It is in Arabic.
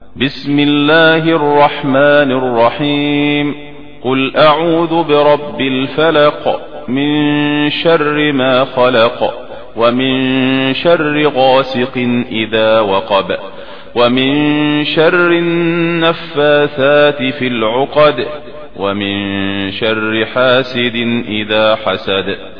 بسم الله الرحمن الرحيم. قل أعوذ برب الفلق من شر ما خلق ومن شر غاسق إذا وقب ومن شر النفاثات في العقد ومن شر حاسد إذا حسد.